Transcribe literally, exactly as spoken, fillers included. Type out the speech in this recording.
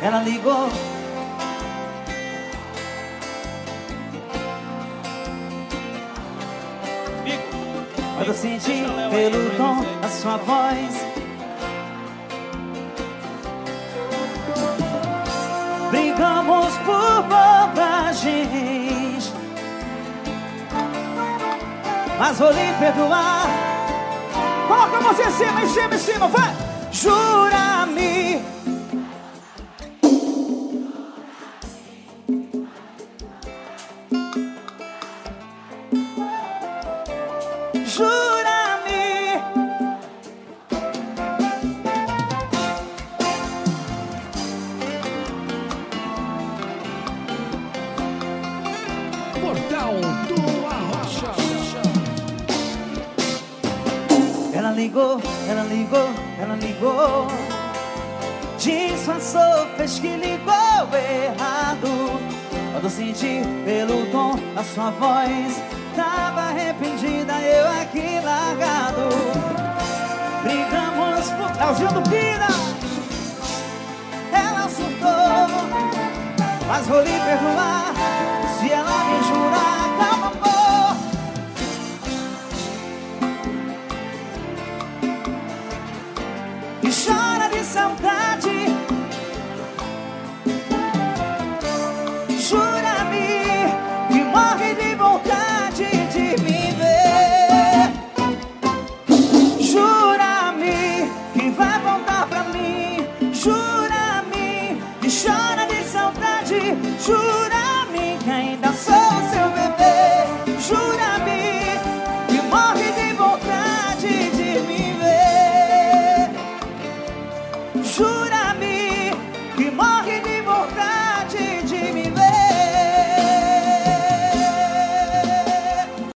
ela ligou. Quando eu senti pelo tom da sua voz, brigamos por bobagens, mas vou lhe perdoar. Coloca a mãozinha em cima, em cima, em cima, vai! Jura-me. Jura-me. Portal do Arrocha. Ela ligou, ela ligou, ela ligou. Disfarçou, fez que ligou errado. Quando eu senti pelo tom da sua voz, tava arrependida, eu aqui largado. Brigamos por... Leozinho do Pina. Ela surtou, mas vou lhe perdoar se ela me jurar. Calma, amor. E chora de saudade. Jura-me que morre de vontade de me ver. Jura-me que vai voltar pra mim. Jura-me que chora de saudade. Jura-me que ainda sou seu bebê. Jura-me que morre de vontade de me ver. Jura